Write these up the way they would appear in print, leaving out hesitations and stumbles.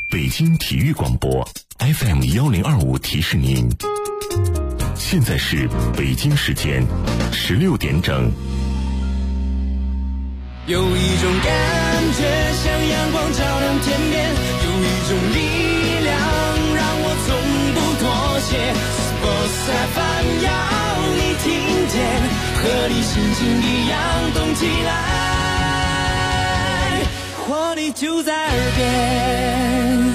北京体育广播 FM1025提示您，现在是北京时间16点整。 有一种感觉像阳光照亮天边，有一种力量让我从不妥协。Sports FM 要你听见，和你心情一样动起来，活力就在耳边。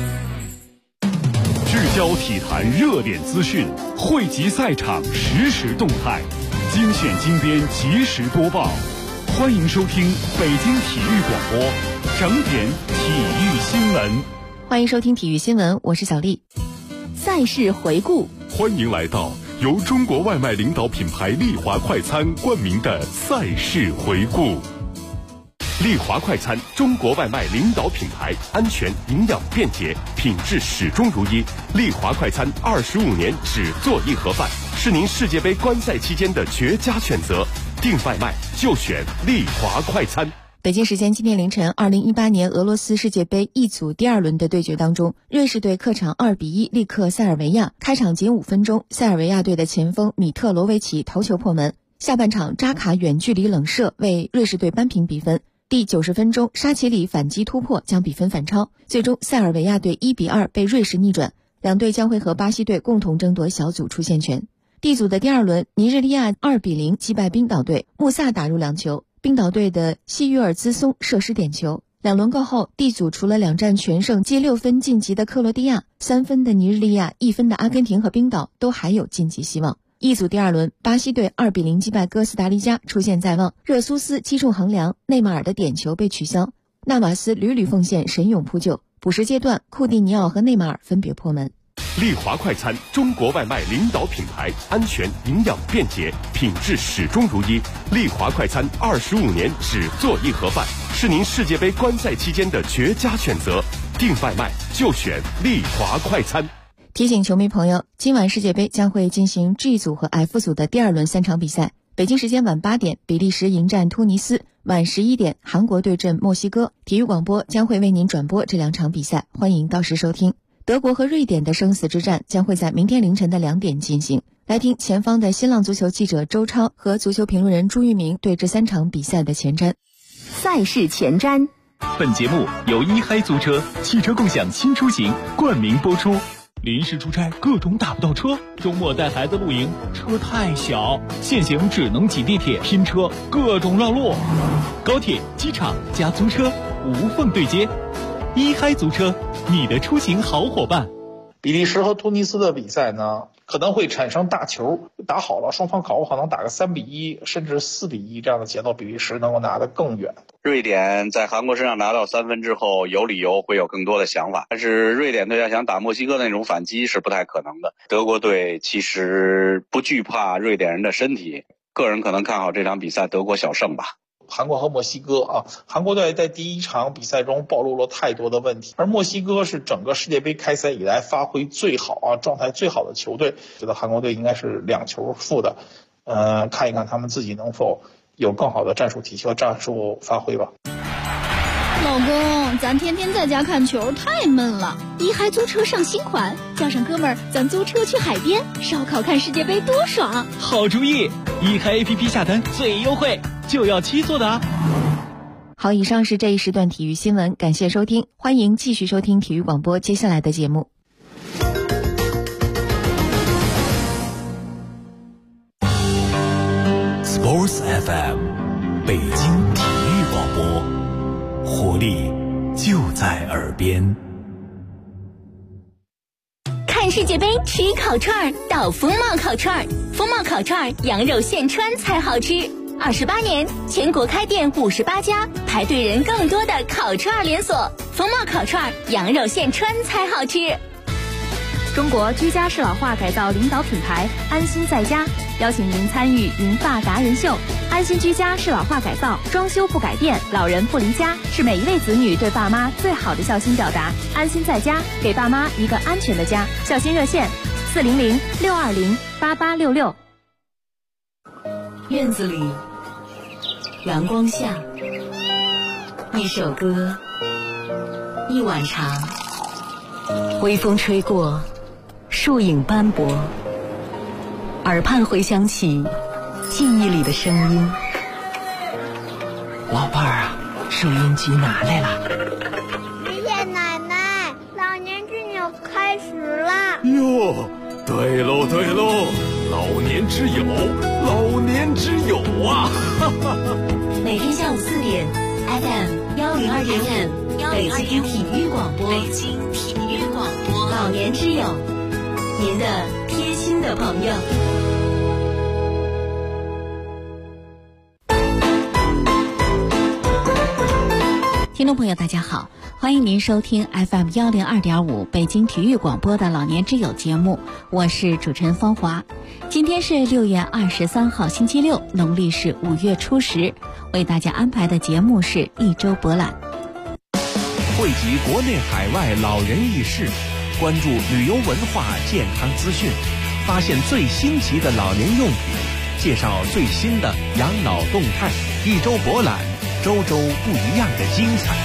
聚焦体坛热点资讯，汇集赛场实时动态，精选精编及时播报。欢迎收听北京体育广播整点体育新闻。 欢迎收听体育新闻，我是小丽。赛事回顾， 欢迎来到由中国外卖领导品牌丽华快餐冠名的赛事回顾。丽华快餐，中国外卖领导品牌，安全、营养、便捷，品质始终如一。丽华快餐25年只做一盒饭，是您世界杯观赛期间的绝佳选择。订外卖就选丽华快餐。 北京时间今天凌晨，2018年俄罗斯世界杯一组第二轮的对决当中，瑞士队客场2-1力克塞尔维亚。开场仅5分钟，塞尔维亚队的前锋米特罗维奇头球破门。下半场扎卡远距离冷射为瑞士队扳平比分。第90分钟，沙奇里反击突破将比分反超，最终塞尔维亚队1-2被瑞士逆转。两队将会和巴西队共同争夺小组出线权。D 组的第二轮，尼日利亚2-0击败冰岛队，穆萨打入2球，冰岛队的西约尔兹松射失点球。两轮过后， D 组除了2战全胜积6分晋级的克罗地亚、3分的尼日利亚、1分的阿根廷和冰岛都还有晋级希望。E 组第二轮，巴西队2-0击败哥斯达黎加，出线在望。热苏斯击中横梁，内马尔的点球被取消，纳瓦斯屡屡奉献神勇扑救。补时阶段，库蒂尼奥和内马尔分别破门。 丽华快餐，中国外卖领导品牌，安全、营养、便捷，品质始终如一。丽华快餐25年只做一盒饭，是您世界杯观赛期间的绝佳选择。订外卖就选丽华快餐。 提醒球迷朋友，今晚世界杯将会进行 G 组和 F 组的第二轮3场比赛。北京时间晚8点，比利时迎战突尼斯；晚11点，韩国对阵墨西哥。体育广播将会为您转播这2场比赛，欢迎到时收听。德国和瑞典的生死之战将会在明天凌晨的2点进行。来听前方的新浪足球记者周超和足球评论人朱玉明对这3场比赛的前瞻。 赛事前瞻。 本节目由一嗨租车汽车共享新出行冠名播出。临时出差各种打不到车，周末带孩子露营车太小，现行只能挤地铁拼车，各种绕路。高铁、机场加租车无缝对接，一嗨租车，你的出行好伙伴。 比利时和突尼斯的比赛呢，可能会产生大球，打好了双方搞不好能打个3-1甚至4-1这样的节奏，比利时能够拿得更远。 瑞典在韩国身上拿到3分之后，有理由会有更多的想法，但是瑞典队要想打墨西哥的那种反击是不太可能的。德国队其实不惧怕瑞典人的身体，个人可能看好这场比赛德国小胜吧。 韩国和墨西哥啊，韩国队在第一场比赛中暴露了太多的问题，而墨西哥是整个世界杯开赛以来发挥最好状态最好的球队，觉得韩国队应该是2球负的，看一看他们自己能否有更好的战术体系和战术发挥吧。 老公，咱天天在家看球太闷了，一嗨租车上新款，叫上哥们儿，咱租车去海边烧烤看世界杯多爽！ 好主意，一嗨 APP 下单最优惠，就要7座的啊！ 好，以上是这一时段体育新闻，感谢收听，欢迎继续收听体育广播接下来的节目。 Sports FM， 北京体育广播，活力就在耳边。 看世界杯吃烤串到风貌烤串，风貌烤串羊肉现穿才好吃。28年，全国开店58家，排队人更多的烤串连锁。风貌烤串羊肉现穿才好吃。 中国居家适老化改造领导品牌安心在家邀请您参与银发达人秀。安心居家适老化改造，装修不改变，老人不离家，是每一位子女对爸妈最好的孝心表达。安心在家，给爸妈一个安全的家。孝心热线400-620-8866。 院子里，阳光下，一首歌，一碗茶， 微风吹过，树影斑驳，耳畔回响起记忆里的声音。 老伴儿啊，收音机拿来了。 爷爷奶奶，老年之友开始了。 哟，对喽对喽，老年之友，老年之友啊！ 每天下午4点 ，FM 102.5，北京体育广播，北京体育广播，老年之友，您的贴心的朋友。 听众朋友大家好，欢迎您收听 FM 102.5北京体育广播的老年之友节目，我是主持人芳华。今天是6月23号星期六，农历是5月初10，为大家安排的节目是一周博览， 汇集国内海外老人轶事，关注旅游文化健康资讯，发现最新奇的老年用品，介绍最新的养老动态，一周博览，周周不一样的精彩。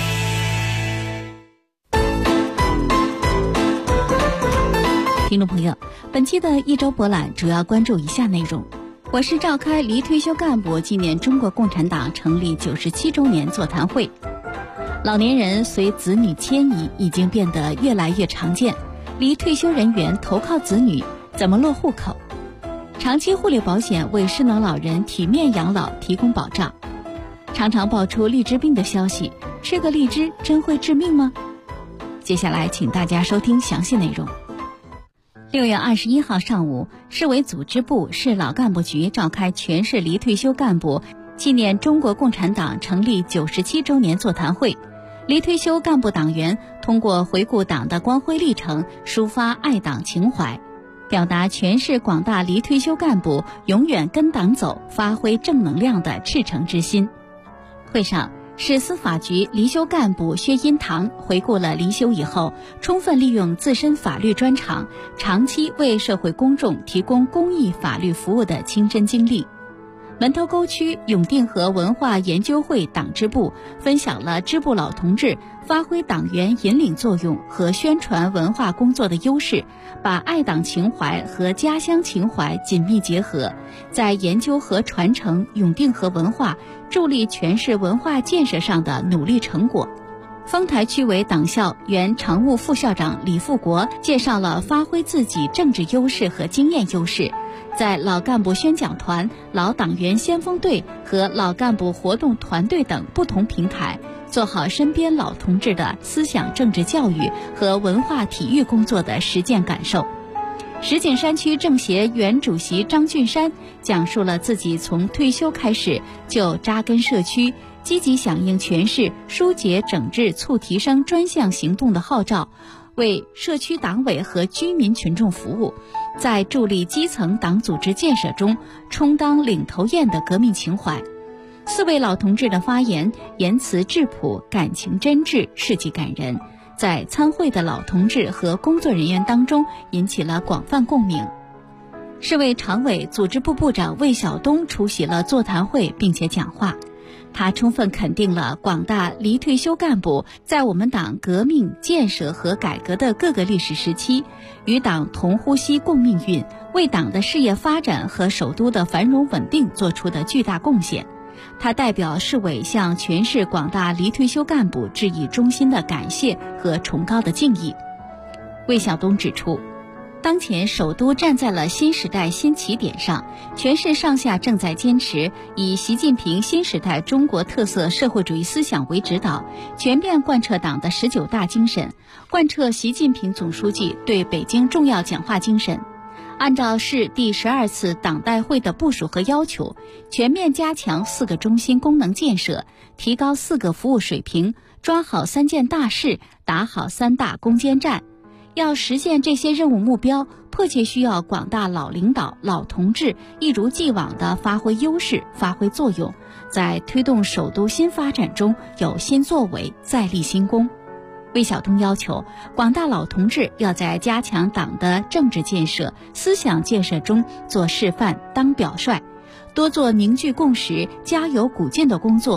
听众朋友，本期的一周博览主要关注以下内容：我市召开离退休干部纪念中国共产党成立97周年座谈会。老年人随子女迁移已经变得越来越常见，离退休人员投靠子女，怎么落户口？长期护理保险为失能老人体面养老提供保障。常常爆出荔枝病的消息，吃个荔枝真会致命吗？接下来请大家收听详细内容。6月21号上午，市委组织部、市老干部局召开全市离退休干部纪念中国共产党成立97周年座谈会。离退休干部党员通过回顾党的光辉历程，抒发爱党情怀，表达全市广大离退休干部永远跟党走，发挥正能量的赤诚之心。会上，市司法局离休干部薛荫堂回顾了离休以后充分利用自身法律专长，长期为社会公众提供公益法律服务的亲身经历。门头沟区永定河文化研究会党支部分享了支部老同志发挥党员引领作用和宣传文化工作的优势，把爱党情怀和家乡情怀紧密结合，在研究和传承永定河文化、助力全市文化建设上的努力成果。丰台区委党校原常务副校长李富国介绍了发挥自己政治优势和经验优势，在老干部宣讲团、老党员先锋队和老干部活动团队等不同平台，做好身边老同志的思想政治教育和文化体育工作的实践感受。石景山区政协原主席张俊山讲述了自己从退休开始就扎根社区，积极响应全市疏解整治促提升专项行动的号召，为社区党委和居民群众服务，在助力基层党组织建设中充当领头雁的革命情怀。4位老同志的发言言辞质朴，感情真挚，事迹感人，在参会的老同志和工作人员当中引起了广泛共鸣。市委常委、组织部部长魏晓东出席了座谈会并且讲话，他充分肯定了广大离退休干部在我们党革命、建设和改革的各个历史时期，与党同呼吸共命运，为党的事业发展和首都的繁荣稳定做出的巨大贡献。他代表市委向全市广大离退休干部致以衷心的感谢和崇高的敬意。魏晓东指出，当前首都站在了新时代新起点上，全市上下正在坚持以习近平新时代中国特色社会主义思想为指导，全面贯彻党的19大精神，贯彻习近平总书记对北京重要讲话精神。按照市第12次党代会的部署和要求，全面加强4个中心功能建设，提高4个服务水平，抓好3件大事，打好3大攻坚战。要实现这些任务目标，迫切需要广大老领导、老同志一如既往地发挥优势、发挥作用，在推动首都新发展中有新作为，再立新功。魏晓东要求广大老同志要在加强党的政治建设、思想建设中做示范、当表率，多做凝聚共识、加油鼓劲的工作，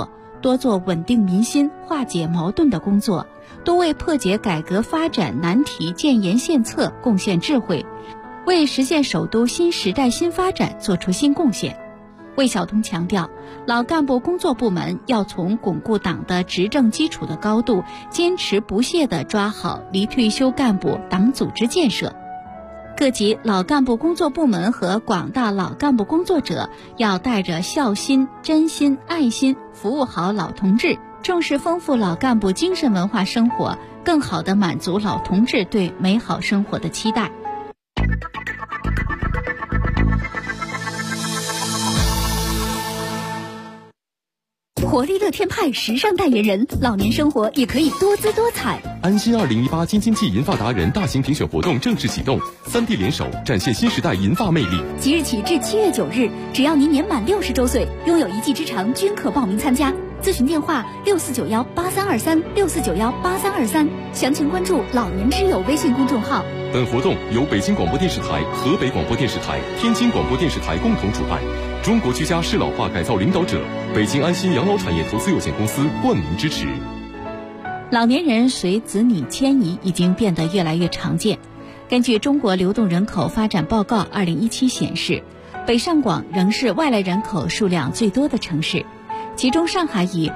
多做稳定民心、化解矛盾的工作，多为破解改革发展难题建言献策贡献智慧，为实现首都新时代新发展做出新贡献。魏晓东强调，老干部工作部门要从巩固党的执政基础的高度，坚持不懈地抓好离退休干部党组织建设。各级老干部工作部门和广大老干部工作者要带着孝心、真心、爱心，服务好老同志，重视丰富老干部精神文化生活，更好地满足老同志对美好生活的期待。 活力乐天派时尚代言人，老年生活也可以多姿多彩。 安心2018京津冀银发达人大型评选活动正式启动，3地联手展现新时代银发魅力。 即日起至7月9日，只要您年满60周岁，拥有1技之长，均可报名参加。咨询电话64918364918323，详情关注老年之友微信公众号。 本活动由北京广播电视台、河北广播电视台、天津广播电视台共同主办，中国居家适老化改造领导者北京安心养老产业投资有限公司冠名支持。 老年人随子女迁移已经变得越来越常见。根据中国流动人口发展报告2017显示，北上广仍是外来人口数量最多的城市，其中上海以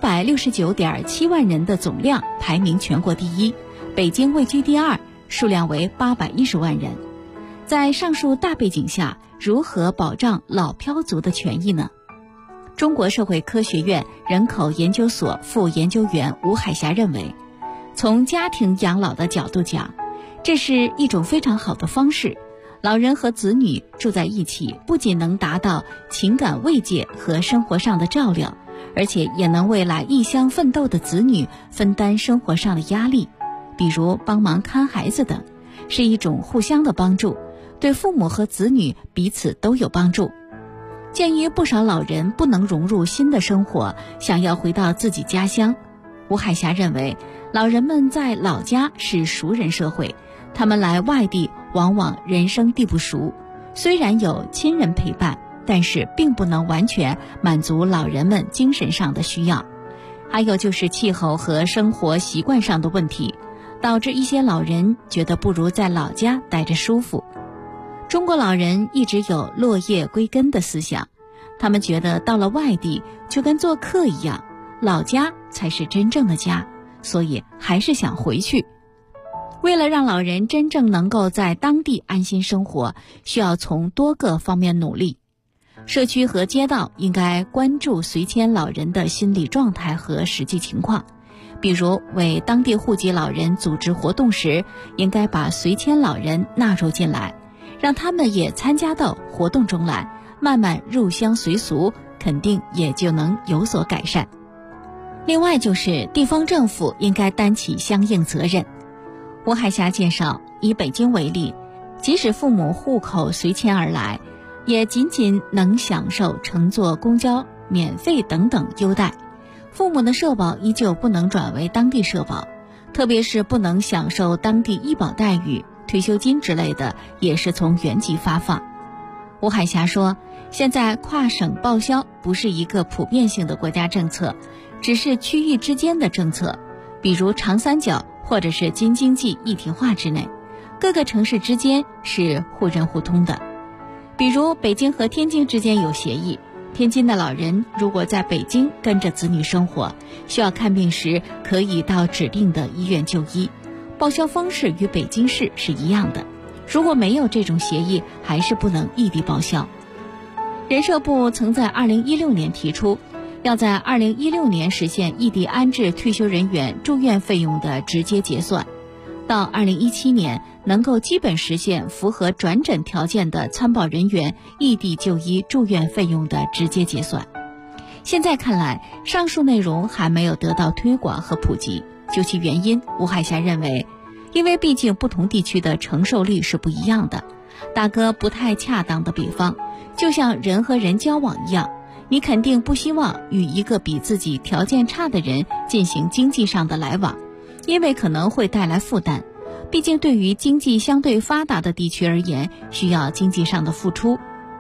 969.7万人的总量排名全国第一，北京位居第二，数量为810万人。在上述大背景下，如何保障老漂族的权益呢？中国社会科学院人口研究所副研究员吴海霞认为，从家庭养老的角度讲，这是一种非常好的方式。老人和子女住在一起，不仅能达到情感慰藉和生活上的照料，而且也能为来异乡奋斗的子女分担生活上的压力，比如帮忙看孩子等，是一种互相的帮助，对父母和子女彼此都有帮助。鉴于不少老人不能融入新的生活，想要回到自己家乡，吴海霞认为，老人们在老家是熟人社会，他们来外地往往人生地不熟，虽然有亲人陪伴，但是并不能完全满足老人们精神上的需要。还有就是气候和生活习惯上的问题，导致一些老人觉得不如在老家待着舒服。中国老人一直有落叶归根的思想，他们觉得到了外地就跟做客一样，老家才是真正的家，所以还是想回去。为了让老人真正能够在当地安心生活，需要从多个方面努力。社区和街道应该关注随迁老人的心理状态和实际情况，比如为当地户籍老人组织活动时，应该把随迁老人纳入进来，让他们也参加到活动中来，慢慢入乡随俗，肯定也就能有所改善。另外就是地方政府应该担起相应责任。吴海霞介绍，以北京为例，即使父母户口随迁而来，也仅仅能享受乘坐公交免费等等优待，父母的社保依旧不能转为当地社保，特别是不能享受当地医保待遇，退休金之类的也是从原籍发放。吴海霞说，现在跨省报销不是一个普遍性的国家政策，只是区域之间的政策，比如长三角或者是京津冀一体化之内，各个城市之间是互认互通的。比如北京和天津之间有协议，天津的老人如果在北京跟着子女生活，需要看病时可以到指定的医院就医，报销方式与北京市是一样的。如果没有这种协议，还是不能异地报销。人社部曾在2016年提出，要在2016年实现异地安置退休人员住院费用的直接结算，到2017年能够基本实现符合转诊条件的参保人员异地就医住院费用的直接结算。现在看来，上述内容还没有得到推广和普及。究其原因，吴海霞认为，因为毕竟不同地区的承受力是不一样的。打个不太恰当的比方，就像人和人交往一样，你肯定不希望与一个比自己条件差的人进行经济上的来往，因为可能会带来负担。毕竟对于经济相对发达的地区而言，需要经济上的付出，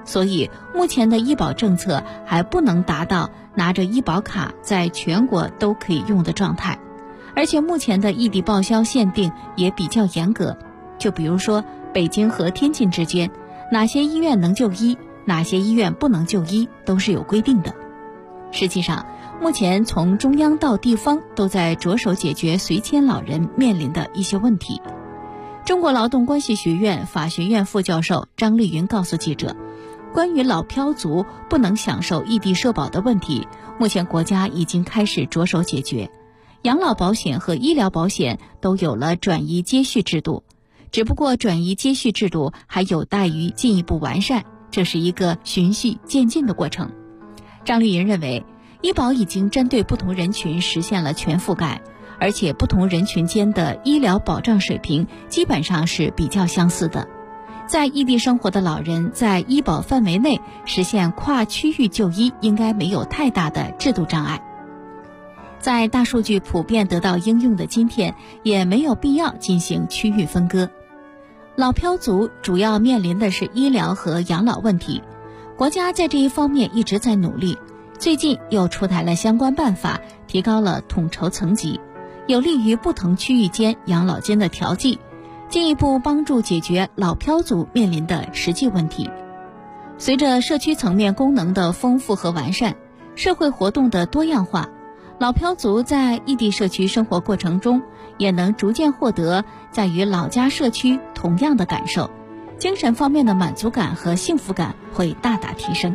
所以目前的医保政策还不能达到拿着医保卡在全国都可以用的状态，而且目前的异地报销限定也比较严格，就比如说北京和天津之间，哪些医院能就医，哪些医院不能就医，都是有规定的。实际上，目前从中央到地方都在着手解决随迁老人面临的一些问题。中国劳动关系学院法学院副教授张丽云告诉记者，关于老漂族不能享受异地社保的问题，目前国家已经开始着手解决。养老保险和医疗保险都有了转移接续制度，只不过转移接续制度还有待于进一步完善，这是一个循序渐进的过程。张丽云认为，医保已经针对不同人群实现了全覆盖，而且不同人群间的医疗保障水平基本上是比较相似的。在异地生活的老人在医保范围内实现跨区域就医，应该没有太大的制度障碍。在大数据普遍得到应用的今天，也没有必要进行区域分割。老漂族主要面临的是医疗和养老问题，国家在这一方面一直在努力，最近又出台了相关办法，提高了统筹层级，有利于不同区域间养老金的调剂，进一步帮助解决老漂族面临的实际问题。随着社区层面功能的丰富和完善，社会活动的多样化，老漂族在异地社区生活过程中，也能逐渐获得在与老家社区同样的感受，精神方面的满足感和幸福感会大大提升。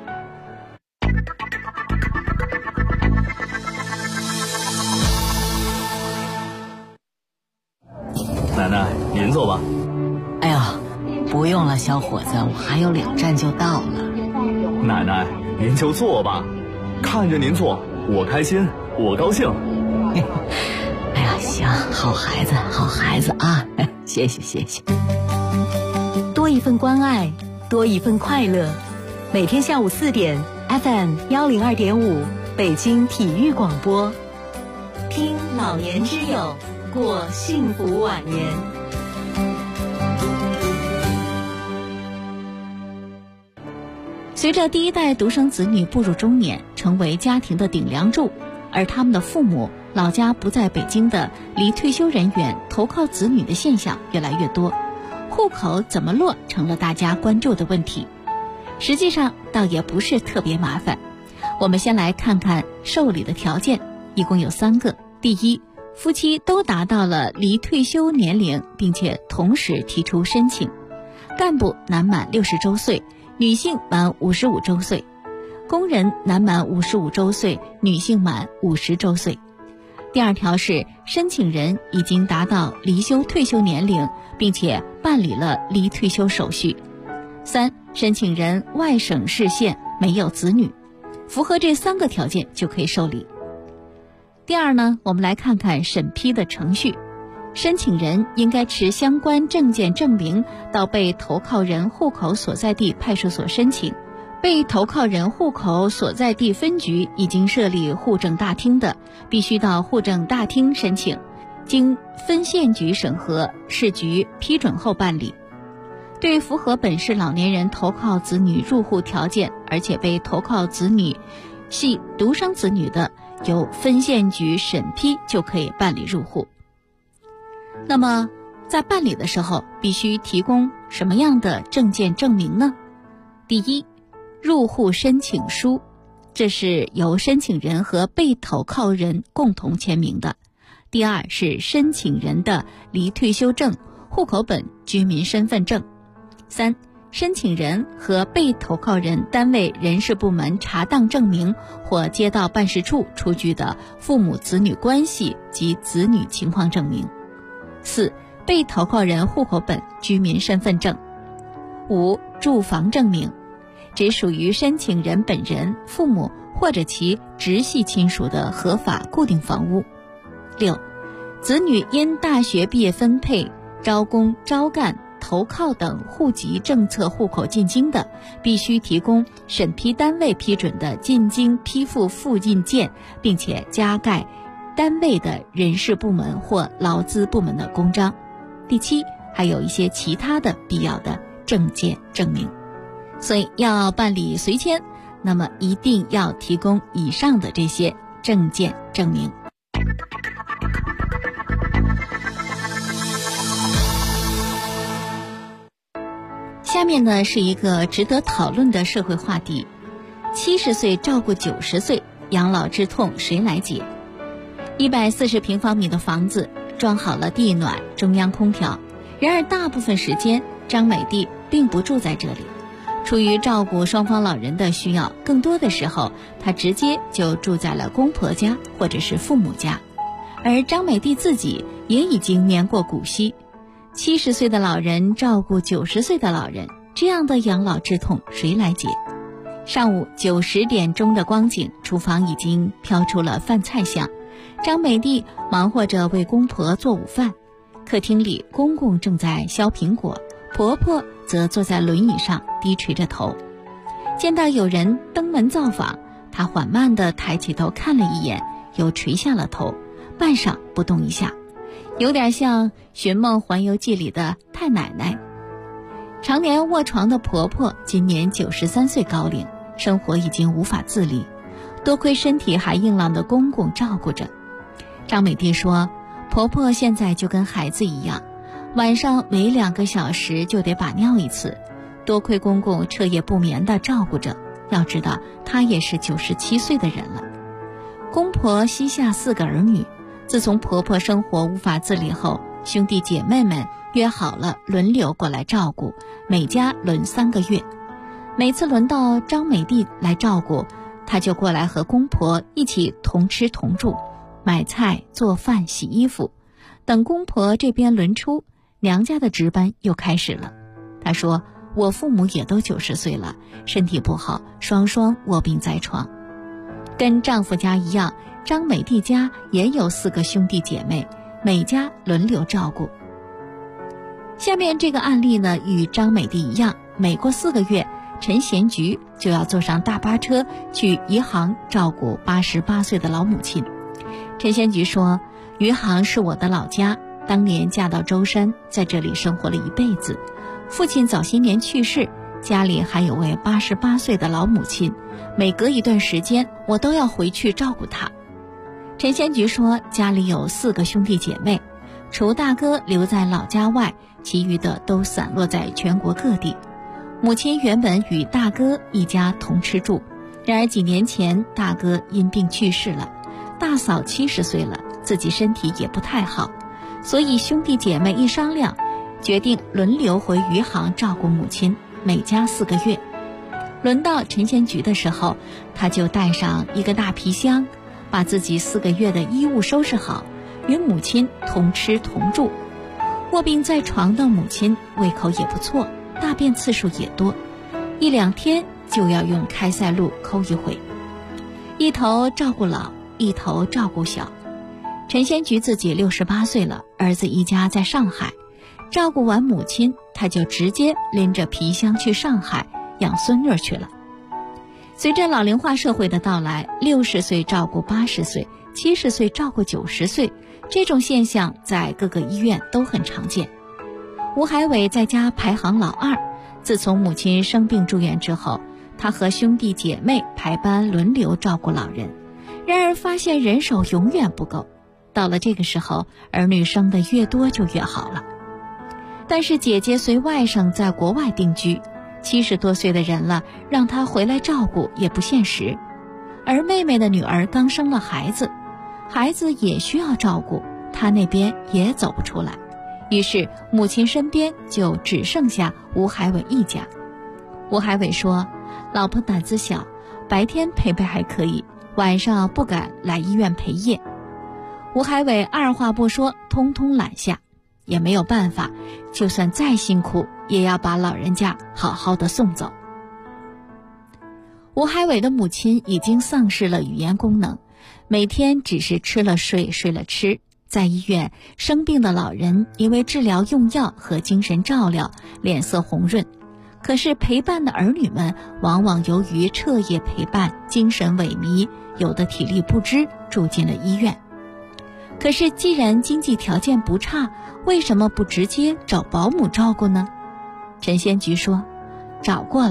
奶奶，您坐吧。 哎呀，不用了，小伙子，我还有2站就到了。 奶奶，您就坐吧，看着您坐，我开心，我高兴。 哎呀，行，好孩子，好孩子啊，谢谢谢谢。多一份关爱，多一份快乐。每天下午4点 ，FM 102.5，北京体育广播， 听老年之友，过幸福晚年。 随着第一代独生子女步入中年，成为家庭的顶梁柱，而他们的父母老家不在北京的离退休人员投靠子女的现象越来越多，户口怎么落成了大家关注的问题。实际上倒也不是特别麻烦，我们先来看看受理的条件，一共有3个。第一，夫妻都达到了离退休年龄，并且同时提出申请。干部男满60周岁，女性满55周岁；工人男满55周岁，女性满50周岁。第二条是申请人已经达到离休退休年龄，并且办理了离退休手续。3，申请人外省市县没有子女，符合这3个条件就可以受理。第二呢，我们来看看审批的程序。申请人应该持相关证件证明到被投靠人户口所在地派出所申请。被投靠人户口所在地分局已经设立户政大厅的，必须到户政大厅申请，经分县局审核，市局批准后办理。对符合本市老年人投靠子女入户条件，而且被投靠子女系独生子女的，由分县局审批就可以办理入户。那么在办理的时候必须提供什么样的证件证明呢？第一，入户申请书，这是由申请人和被投靠人共同签名的。第二是申请人的离退休证、户口本、居民身份证。3，申请人和被投靠人单位人事部门查档证明或街道办事处出具的父母子女关系及子女情况证明。4，被投靠人户口本、居民身份证。5，住房证明，只属于申请人本人、父母或者其直系亲属的合法固定房屋。6，子女因大学毕业分配、招工、招干、投靠等户籍政策户口进京的，必须提供审批单位批准的进京批复复印件，并且加盖单位的人事部门或劳资部门的公章。第7，还有一些其他的必要的证件证明。 所以要办理随迁，那么一定要提供以上的这些证件证明。下面呢是一个值得讨论的社会话题：70岁照顾90岁，养老之痛谁来解？140平方米的房子装好了地暖、中央空调，然而大部分时间张美娣并不住在这里。出于照顾双方老人的需要，更多的时候她直接就住在了公婆家或者是父母家。而张美娣自己也已经年过古稀，70岁的老人照顾90岁的老人，这样的养老之痛谁来解？上午9、10点钟的光景，厨房已经飘出了饭菜香。张美娣忙活着为公婆做午饭，客厅里公公正在削苹果，婆婆则坐在轮椅上低垂着头。见到有人登门造访，她缓慢地抬起头看了一眼，又垂下了头，半晌不动一下，有点像《寻梦环游记》里的太奶奶。常年卧床的婆婆今年93岁高龄，生活已经无法自理，多亏身体还硬朗的公公照顾着。张美娣说，婆婆现在就跟孩子一样，晚上每2个小时就得把尿一次，多亏公公彻夜不眠地照顾着。要知道她也是97岁的人了。公婆膝下4个儿女，自从婆婆生活无法自理后，兄弟姐妹们约好了轮流过来照顾，每家轮3个月。每次轮到张美娣来照顾，她就过来和公婆一起同吃同住，买菜做饭洗衣服。等公婆这边轮出，娘家的值班又开始了。她说，我父母也都90岁了，身体不好，双双卧病在床。跟丈夫家一样，张美娣家也有4个兄弟姐妹，每家轮流照顾。下面这个案例呢，与张美娣一样，每过4个月，陈贤菊就要坐上大巴车去余杭照顾88岁的老母亲。陈贤菊说，余杭是我的老家，当年嫁到舟山，在这里生活了一辈子。父亲早些年去世，家里还有位88岁的老母亲，每隔一段时间我都要回去照顾她。陈贤菊说，家里有4个兄弟姐妹，除大哥留在老家外，其余的都散落在全国各地。母亲原本与大哥一家同吃住，然而几年前大哥因病去世了，大嫂70岁了，自己身体也不太好，所以兄弟姐妹一商量，决定轮流回余杭照顾母亲，每家4个月。轮到陈贤菊的时候，他就带上一个大皮箱，把自己4个月的衣物收拾好，与母亲同吃同住。卧病在床的母亲胃口也不错，大便次数也多，1、2天就要用开塞露抠一回，一头照顾老，一头照顾小。陈贤菊自己68岁了，儿子一家在上海，照顾完母亲，他就直接拎着皮箱去上海养孙女去了。随着老龄化社会的到来，60岁照顾80岁，70岁照顾90岁，这种现象在各个医院都很常见。吴海伟在家排行老2，自从母亲生病住院之后，他和兄弟姐妹排班轮流照顾老人，然而发现人手永远不够。到了这个时候，儿女生的越多就越好了。但是姐姐随外甥在国外定居，70多岁的人了，让她回来照顾也不现实。而妹妹的女儿刚生了孩子，孩子也需要照顾，她那边也走不出来。于是母亲身边就只剩下吴海伟一家。吴海伟说，老婆胆子小，白天陪陪还可以，晚上不敢来医院陪夜。吴海伟二话不说，通通揽下，也没有办法，就算再辛苦也要把老人家好好的送走。吴海伟的母亲已经丧失了语言功能，每天只是吃了睡，睡了吃。在医院，生病的老人因为治疗用药和精神照料，脸色红润，可是陪伴的儿女们往往由于彻夜陪伴，精神萎靡，有的体力不支，住进了医院。可是既然经济条件不差，为什么不直接找保姆照顾呢？陈先菊说，找过了，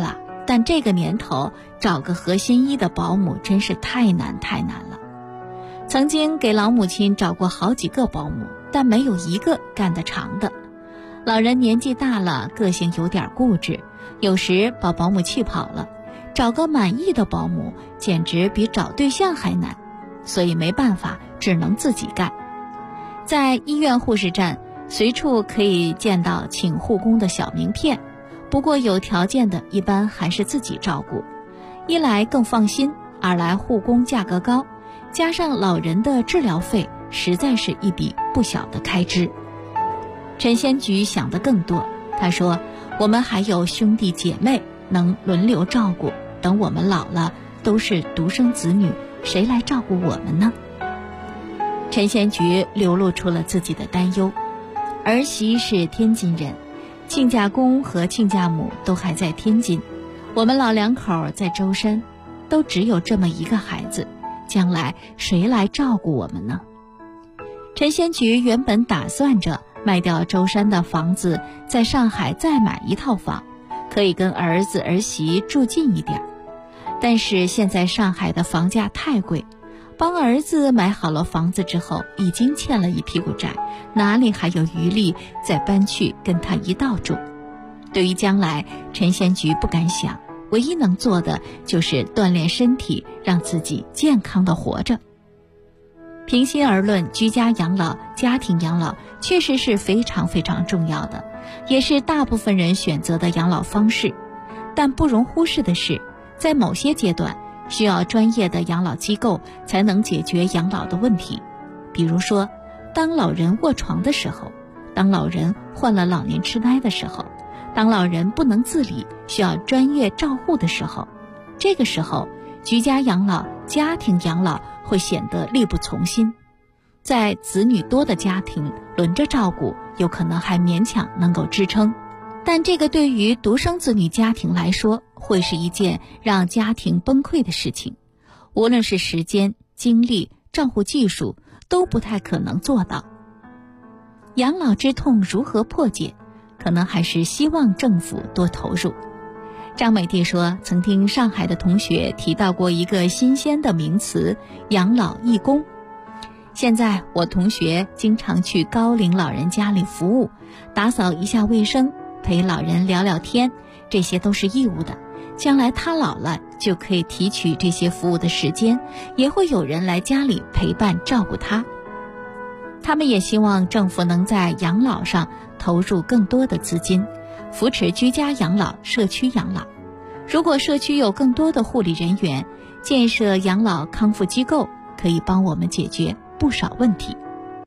但这个年头找个合心意的保姆真是太难了。曾经给老母亲找过好几个保姆，但没有一个干得长的。老人年纪大了，个性有点固执，有时把保姆气跑了，找个满意的保姆简直比找对象还难，所以没办法，只能自己干。在医院护士站，随处可以见到请护工的小名片，不过有条件的一般还是自己照顾，一来更放心，二来护工价格高，加上老人的治疗费，实在是一笔不小的开支。陈先菊想得更多，他说，我们还有兄弟姐妹能轮流照顾，等我们老了都是独生子女，谁来照顾我们呢？陈先菊流露出了自己的担忧。儿媳是天津人，亲家公和亲家母都还在天津，我们老两口在舟山，都只有这么一个孩子，将来谁来照顾我们呢？陈先菊原本打算着卖掉舟山的房子，在上海再买一套房，可以跟儿子儿媳住近一点。但是现在上海的房价太贵，帮儿子买好了房子之后，已经欠了一屁股债，哪里还有余力再搬去跟他一道住？对于将来，陈先菊不敢想，唯一能做的就是锻炼身体，让自己健康的活着。平心而论，居家养老、家庭养老确实是非常非常重要的，也是大部分人选择的养老方式。但不容忽视的是，在某些阶段，需要专业的养老机构才能解决养老的问题。比如说，当老人卧床的时候，当老人患了老年痴呆的时候，当老人不能自理，需要专业照护的时候，这个时候，居家养老、家庭养老会显得力不从心。在子女多的家庭，轮着照顾，有可能还勉强能够支撑。但这个对于独生子女家庭来说，会是一件让家庭崩溃的事情，无论是时间、精力、照护技术，都不太可能做到。养老之痛如何破解？可能还是希望政府多投入。张美娣说，曾听上海的同学提到过一个新鲜的名词——养老义工。现在我同学经常去高龄老人家里服务，打扫一下卫生，陪老人聊聊天，这些都是义务的。将来他老了，就可以提取这些服务的时间，也会有人来家里陪伴照顾他。他们也希望政府能在养老上投入更多的资金，扶持居家养老、社区养老。如果社区有更多的护理人员，建设养老康复机构，可以帮我们解决不少问题。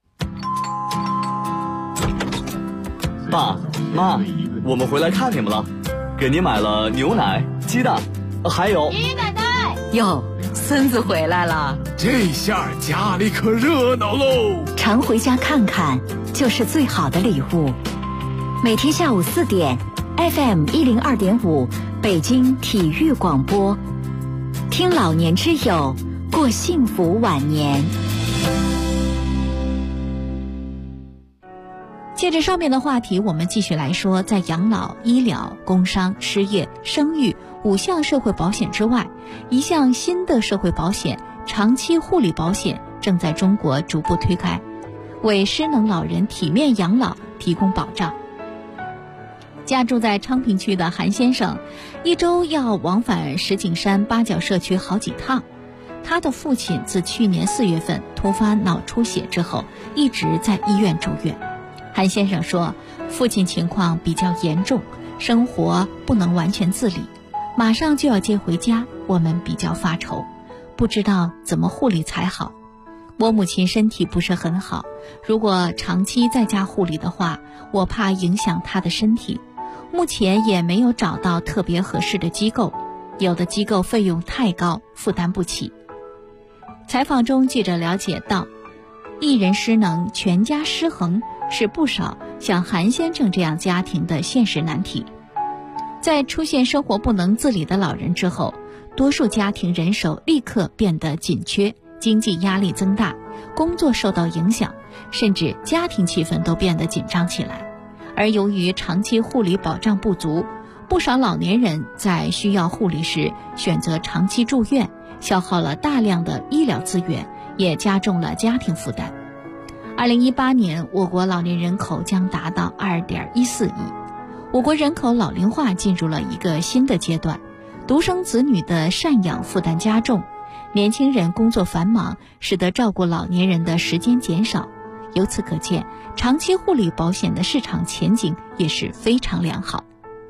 爸妈，我们回来看你们了，给您买了牛奶、鸡蛋，还有姨奶奶哟，孙子回来了， 这下家里可热闹喽！ 常回家看看，就是最好的礼物。每天下午4点 ，FM 102.5，北京体育广播，听老年之友，过幸福晚年。 接着上面的话题，我们继续来说，在养老、医疗、工伤、失业、生育5项社会保险之外，一项新的社会保险——长期护理保险正在中国逐步推开，为失能老人体面养老提供保障。家住在昌平区的韩先生，一周要往返石景山八角社区好几趟。他的父亲自去年4月份突发脑出血之后，一直在医院住院。韩先生说，父亲情况比较严重，生活不能完全自理，马上就要接回家，我们比较发愁，不知道怎么护理才好。我母亲身体不是很好，如果长期在家护理的话，我怕影响她的身体。目前也没有找到特别合适的机构，有的机构费用太高，负担不起。采访中，记者了解到，一人失能，全家失衡是不少像韩先生这样家庭的现实难题。在出现生活不能自理的老人之后，多数家庭人手立刻变得紧缺，经济压力增大，工作受到影响，甚至家庭气氛都变得紧张起来。而由于长期护理保障不足， 不少老年人在需要护理时选择长期住院，消耗了大量的医疗资源，也加重了家庭负担。2018年，我国老年人口将达到2.14亿。我国人口老龄化进入了一个新的阶段，独生子女的赡养负担加重，年轻人工作繁忙，使得照顾老年人的时间减少。由此可见，长期护理保险的市场前景也是非常良好。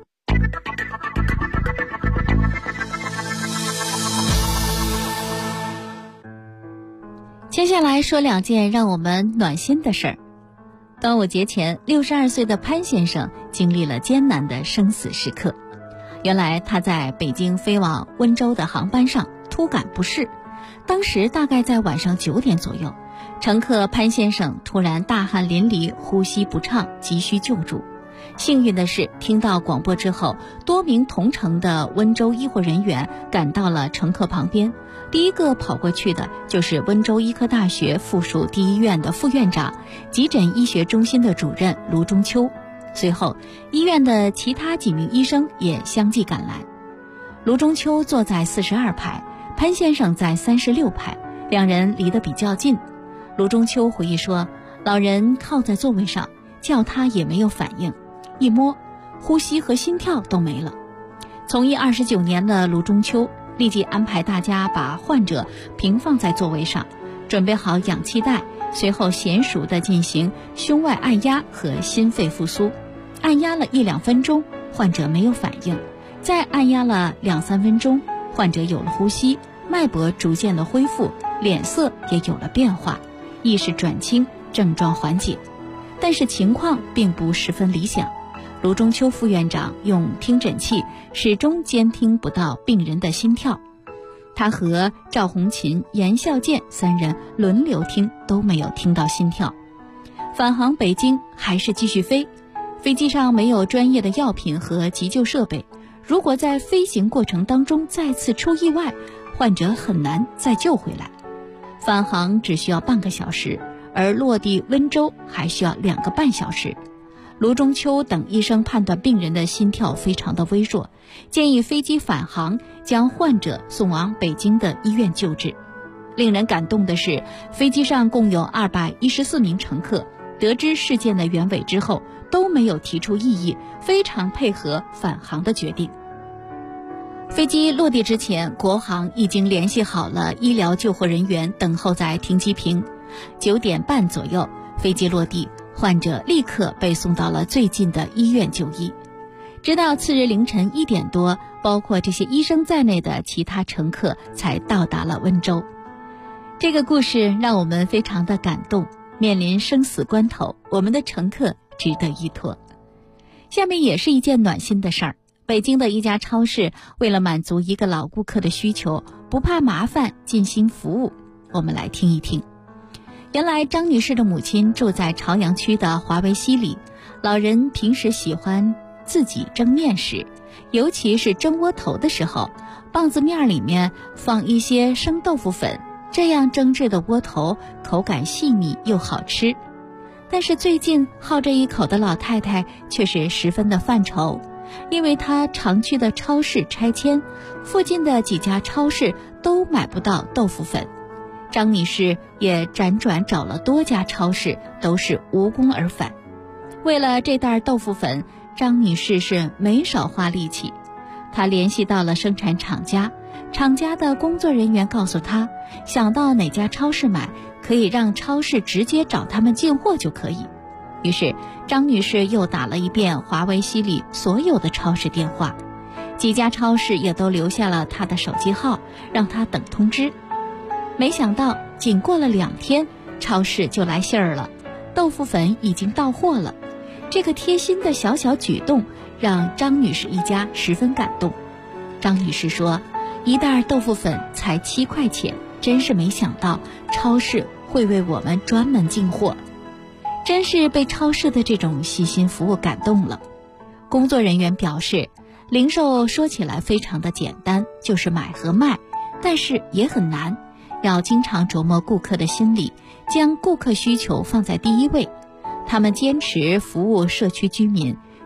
接下来说2件让我们暖心的事儿。端午节前，62岁的潘先生经历了艰难的生死时刻。原来他在北京飞往温州的航班上突感不适，当时大概在晚上9点左右，乘客潘先生突然大汗淋漓，呼吸不畅，急需救助。幸运的是，听到广播之后，多名同乘的温州医护人员赶到了乘客旁边。第一个跑过去的就是温州医科大学附属第一医院的副院长、急诊医学中心的主任卢中秋。随后，医院的其他几名医生也相继赶来。卢中秋坐在42排，潘先生在36排，两人离得比较近。卢中秋回忆说，老人靠在座位上，叫他也没有反应，一摸，呼吸和心跳都没了。从医29年的卢中秋立即安排大家把患者平放在座位上，准备好氧气袋，随后娴熟地进行胸外按压和心肺复苏。按压了1-2分钟，患者没有反应，再按压了2-3分钟，患者有了呼吸，脉搏逐渐的恢复，脸色也有了变化，意识转清，症状缓解。但是情况并不十分理想。卢中秋副院长用听诊器始终监听不到病人的心跳，他和赵红琴、严孝健3人轮流听，都没有听到心跳。返航北京还是继续飞，飞机上没有专业的药品和急救设备，如果在飞行过程当中再次出意外，患者很难再救回来。返航只需要半个小时，而落地温州还需要2个半小时。卢中秋等医生判断病人的心跳非常的微弱，建议飞机返航，将患者送往北京的医院救治。令人感动的是，飞机上共有214名乘客，得知事件的原委之后，都没有提出异议，非常配合返航的决定。飞机落地之前，国航已经联系好了医疗救护人员，等候在停机坪。9点半左右，飞机落地，患者立刻被送到了最近的医院就医。直到次日凌晨1点多，包括这些医生在内的其他乘客才到达了温州。这个故事让我们非常的感动，面临生死关头，我们的乘客值得依托。下面也是一件暖心的事儿。北京的一家超市为了满足一个老顾客的需求，不怕麻烦尽心服务。我们来听一听。原来张女士的母亲住在朝阳区的华为西里，老人平时喜欢自己蒸面食，尤其是蒸窝头的时候，棒子面里面放一些生豆腐粉，这样蒸制的窝头口感细腻又好吃。但是最近好这一口的老太太却是十分的犯愁，因为她常去的超市拆迁，附近的几家超市都买不到豆腐粉。张女士也辗转找了多家超市，都是无功而返。为了这袋豆腐粉，张女士是没少花力气。她联系到了生产厂家，厂家的工作人员告诉她，想到哪家超市买，可以让超市直接找他们进货就可以。于是张女士又打了一遍华为西里所有的超市电话，几家超市也都留下了她的手机号，让她等通知。没想到仅过了2天，超市就来信儿了，豆腐粉已经到货了。这个贴心的小小举动让张女士一家十分感动。张女士说，一袋豆腐粉才7块钱，真是没想到超市会为我们专门进货，真是被超市的这种细心服务感动了。工作人员表示，零售说起来非常的简单，就是买和卖，但是也很难，要经常琢磨顾客的心理，将顾客需求放在第一位。他们坚持服务社区居民，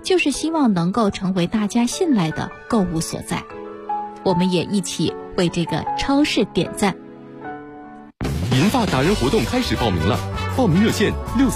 就是希望能够成为大家信赖的购物所在。我们也一起为这个超市点赞。 银发达人活动开始报名了，报名热线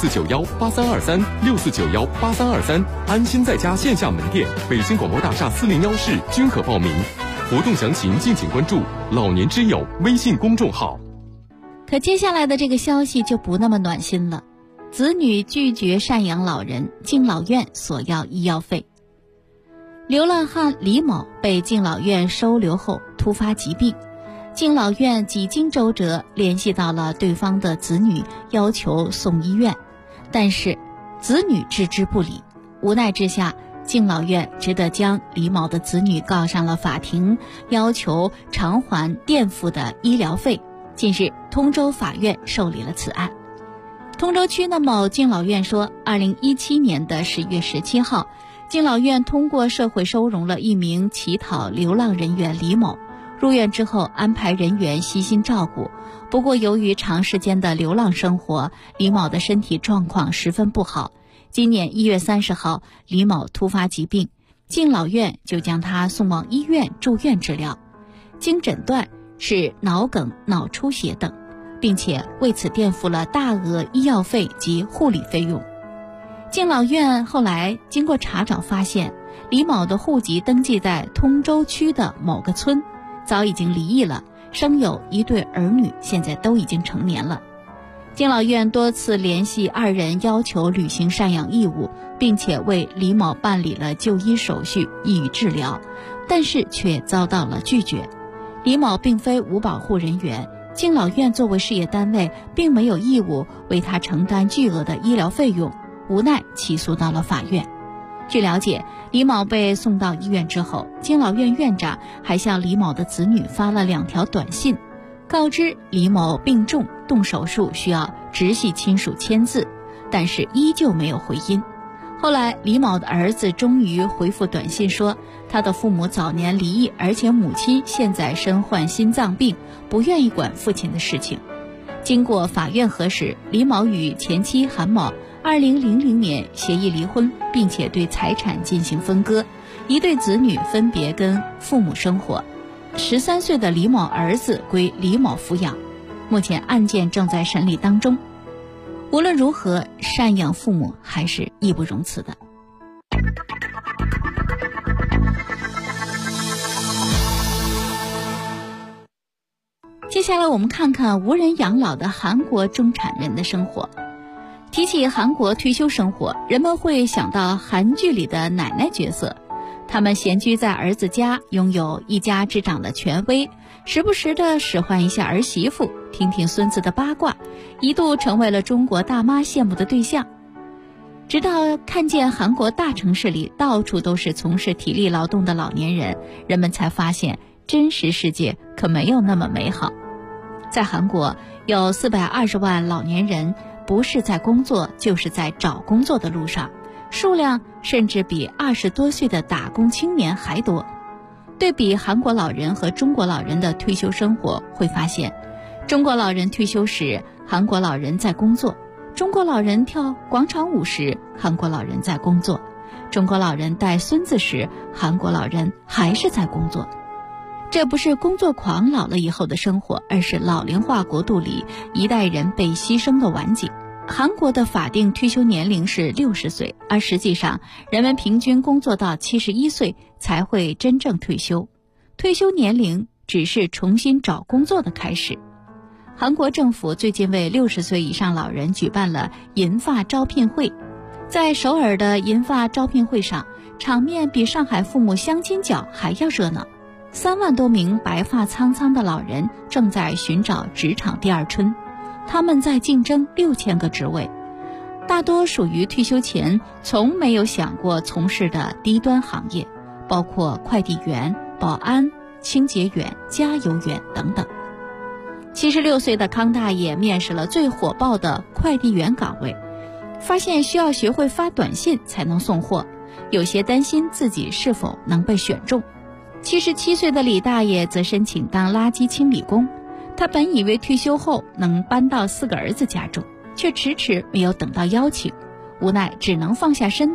6491832364918323，安心在家线下门店、北京广播大厦401室均可报名。活动详情敬请关注老年之友微信公众号。 可接下来的这个消息就不那么暖心了，子女拒绝赡养老人，敬老院索要医药费。流浪汉李某被敬老院收留后突发疾病，敬老院几经周折联系到了对方的子女，要求送医院，但是子女置之不理。无奈之下，敬老院只得将李某的子女告上了法庭，要求偿还垫付的医疗费。近日，通州法院受理了此案。通州区的某敬老院说，2017年的10月17号，敬老院通过社会收容了一名乞讨流浪人员李某，入院之后安排人员悉心照顾。不过由于长时间的流浪生活，李某的身体状况十分不好。今年1月30号，李某突发疾病，敬老院就将他送往医院住院治疗，经诊断是脑梗、脑出血等，并且为此垫付了大额医药费及护理费用。敬老院后来经过查找发现，李某的户籍登记在通州区的某个村，早已经离异了，生有一对儿女，现在都已经成年了。敬老院多次联系二人，要求履行赡养义务，并且为李某办理了就医手续，予以治疗，但是却遭到了拒绝。李某并非无保护人员，敬老院作为事业单位，并没有义务为他承担巨额的医疗费用，无奈起诉到了法院。据了解，李某被送到医院之后，敬老院院长还向李某的子女发了2条短信，告知李某病重，动手术需要直系亲属签字，但是依旧没有回音。后来李某的儿子终于回复短信说，他的父母早年离异，而且母亲现在身患心脏病，不愿意管父亲的事情。经过法院核实，李某与前妻韩某2000年协议离婚，并且对财产进行分割，一对子女分别跟父母生活，13岁的李某儿子归李某抚养。目前案件正在审理当中。无论如何，赡养父母还是义不容辞的。接下来我们看看无人养老的韩国中产人的生活。提起韩国退休生活，人们会想到韩剧里的奶奶角色，他们闲居在儿子家，拥有一家之长的权威，时不时地使唤一下儿媳妇，听听孙子的八卦，一度成为了中国大妈羡慕的对象。直到看见韩国大城市里到处都是从事体力劳动的老年人，人们才发现真实世界可没有那么美好。在韩国，有420万老年人不是在工作，就是在找工作的路上，数量甚至比20多岁的打工青年还多。对比韩国老人和中国老人的退休生活，会发现中国老人退休时，韩国老人在工作；中国老人跳广场舞时，韩国老人在工作；中国老人带孙子时，韩国老人还是在工作。这不是工作狂老了以后的生活，而是老龄化国度里一代人被牺牲的晚景。韩国的法定退休年龄是60岁，而实际上人们平均工作到71岁才会真正退休。退休年龄只是重新找工作的开始。韩国政府最近为60岁以上老人举办了银发招聘会，在首尔的银发招聘会上，场面比上海父母相亲角还要热闹。3万多名白发苍苍的老人正在寻找职场第二春，他们在竞争6000个职位，大多属于退休前从没有想过从事的低端行业，包括快递员、保安、清洁员、加油员等等。76岁的康大爷面试了最火爆的快递员岗位，发现需要学会发短信才能送货，有些担心自己是否能被选中。77岁的李大爷则申请当垃圾清理工，他本以为退休后能搬到4个儿子家中，却迟迟没有等到邀请，无奈只能放下身段，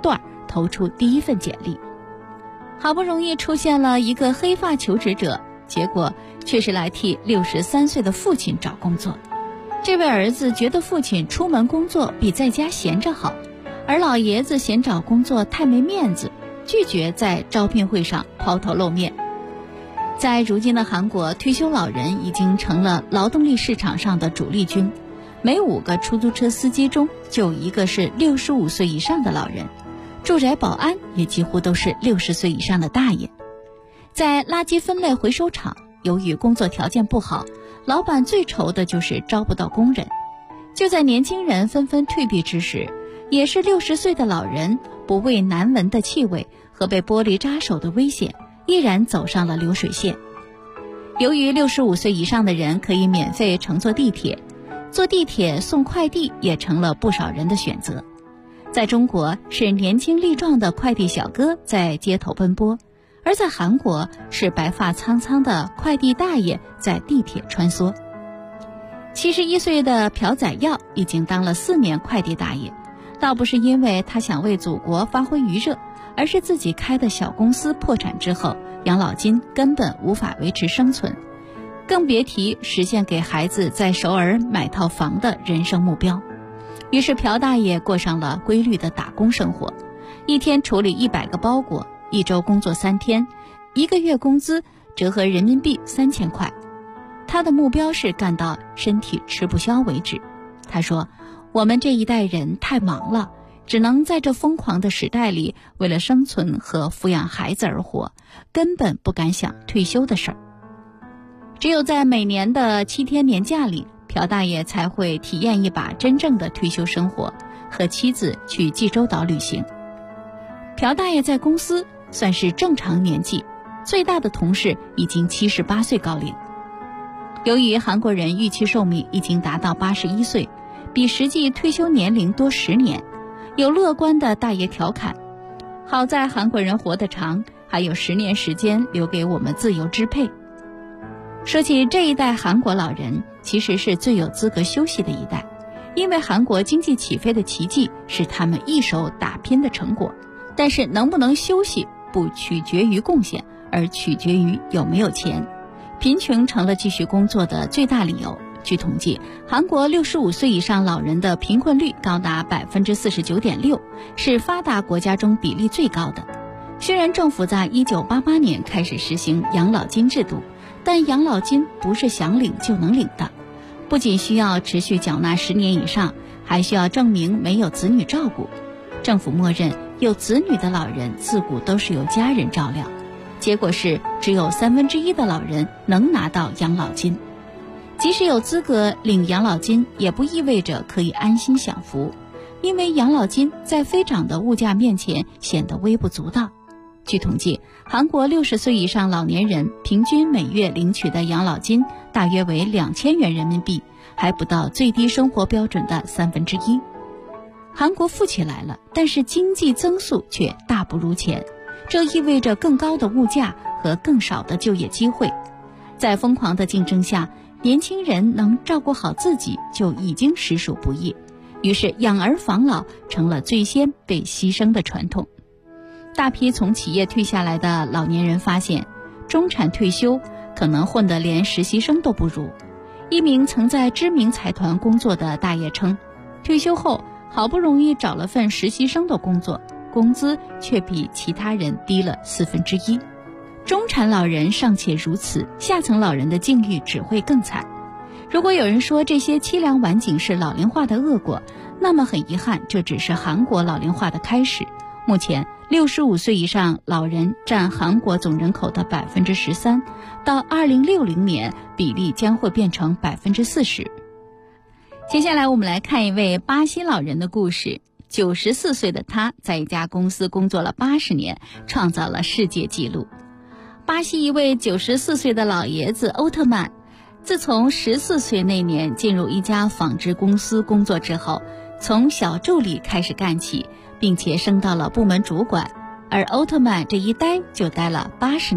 投出第一份简历。好不容易出现了一个黑发求职者，结果却是来替63岁的父亲找工作。这位儿子觉得父亲出门工作比在家闲着好，而老爷子嫌找工作太没面子，拒绝在招聘会上抛头露面。在如今的韩国，退休老人已经成了劳动力市场上的主力军，每5个出租车司机中就有1个是65岁以上的老人，住宅保安也几乎都是60岁以上的大爷。在垃圾分类回收厂，由于工作条件不好，老板最愁的就是招不到工人。就在年轻人纷纷退避之时，也是60岁的老人不畏难闻的气味和被玻璃扎手的危险，毅然走上了流水线。由于65岁以上的人可以免费乘坐地铁，坐地铁送快递也成了不少人的选择。在中国，是年轻力壮的快递小哥在街头奔波，而在韩国，是白发苍苍的快递大爷在地铁穿梭。71岁的朴宰耀已经当了4年快递大爷，倒不是因为他想为祖国发挥余热，而是自己开的小公司破产之后，养老金根本无法维持生存，更别提实现给孩子在首尔买套房的人生目标。于是朴大爷过上了规律的打工生活，一天处理100个包裹，1周工作3天，1个月工资折合人民币3000块。他的目标是干到身体吃不消为止。他说，我们这一代人太忙了，只能在这疯狂的时代里为了生存和抚养孩子而活，根本不敢想退休的事儿。只有在每年的7天年假里，朴大爷才会体验一把真正的退休生活，和妻子去济州岛旅行。朴大爷在公司算是正常年纪，最大的同事已经78岁高龄。由于韩国人预期寿命已经达到81岁，比实际退休年龄多10年，有乐观的大爷调侃，好在韩国人活得长，还有10年时间留给我们自由支配。说起这一代韩国老人，其实是最有资格休息的一代，因为韩国经济起飞的奇迹是他们一手打拼的成果。但是能不能休息不取决于贡献，而取决于有没有钱。贫穷成了继续工作的最大理由。据统计，韩国65岁以上老人的贫困率高达 49.6%， 是发达国家中比例最高的。虽然政府在1988年开始实行养老金制度，但养老金不是想领就能领的，不仅需要持续缴纳10年以上，还需要证明没有子女照顾。政府默认有子女的老人自古都是由家人照料，结果是只有1/3的老人能拿到养老金。即使有资格领养老金，也不意味着可以安心享福，因为养老金在飞涨的物价面前显得微不足道。据统计，韩国60岁以上老年人平均每月领取的养老金大约为2000元人民币，还不到最低生活标准的1/3。韩国富起来了，但是经济增速却大不如前，这意味着更高的物价和更少的就业机会。在疯狂的竞争下，年轻人能照顾好自己就已经实属不易，于是养儿防老成了最先被牺牲的传统。大批从企业退下来的老年人发现，中产退休可能混得连实习生都不如。一名曾在知名财团工作的大爷称，退休后好不容易找了份实习生的工作，工资却比其他人低了1/4。中产老人尚且如此，下层老人的境遇只会更惨。如果有人说这些凄凉晚景是老龄化的恶果，那么很遗憾，这只是韩国老龄化的开始。目前65岁以上老人占韩国总人口的 13%， 到2060年比例将会变成 40%。 接下来我们来看一位巴西老人的故事。94岁的他在一家公司工作了80年，创造了世界纪录。巴西一位94岁的老爷子欧特曼，自从14岁那年进入一家纺织公司工作之后，从小助理开始干起，并且升到了部门主管，而欧特曼这一待就待了80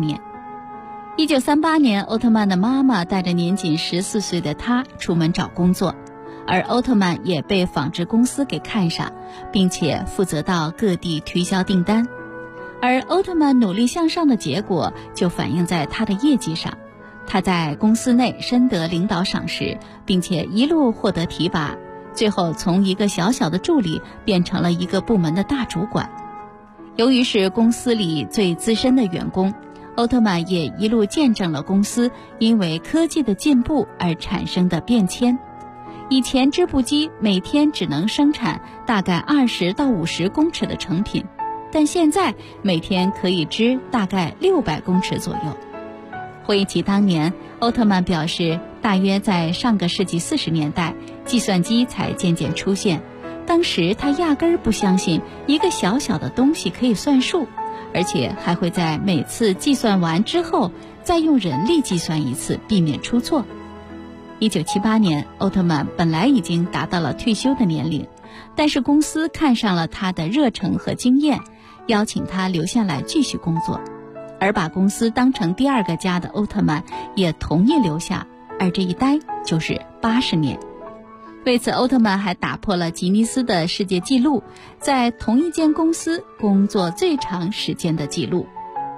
年。1938年，欧特曼的妈妈带着年仅14岁的他出门找工作。 而奥特曼也被纺织公司给看上，并且负责到各地推销订单。而奥特曼努力向上的结果就反映在他的业绩上，他在公司内深得领导赏识，并且一路获得提拔，最后从一个小小的助理变成了一个部门的大主管。由于是公司里最资深的员工，奥特曼也一路见证了公司因为科技的进步而产生的变迁。以前织布机每天只能生产大概20到50公尺的成品，但现在每天可以织大概600公尺左右。回忆起当年，奥特曼表示，大约在上个世纪40年代，计算机才渐渐出现。当时他压根儿不相信一个小小的东西可以算数，而且还会在每次计算完之后再用人力计算一次，避免出错。1978年，奥特曼本来已经达到了退休的年龄，但是公司看上了他的热忱和经验，邀请他留下来继续工作。而把公司当成第2个家的奥特曼也同意留下，而这一待就是80年。为此，奥特曼还打破了吉尼斯的世界纪录，在同一间公司工作最长时间的纪录。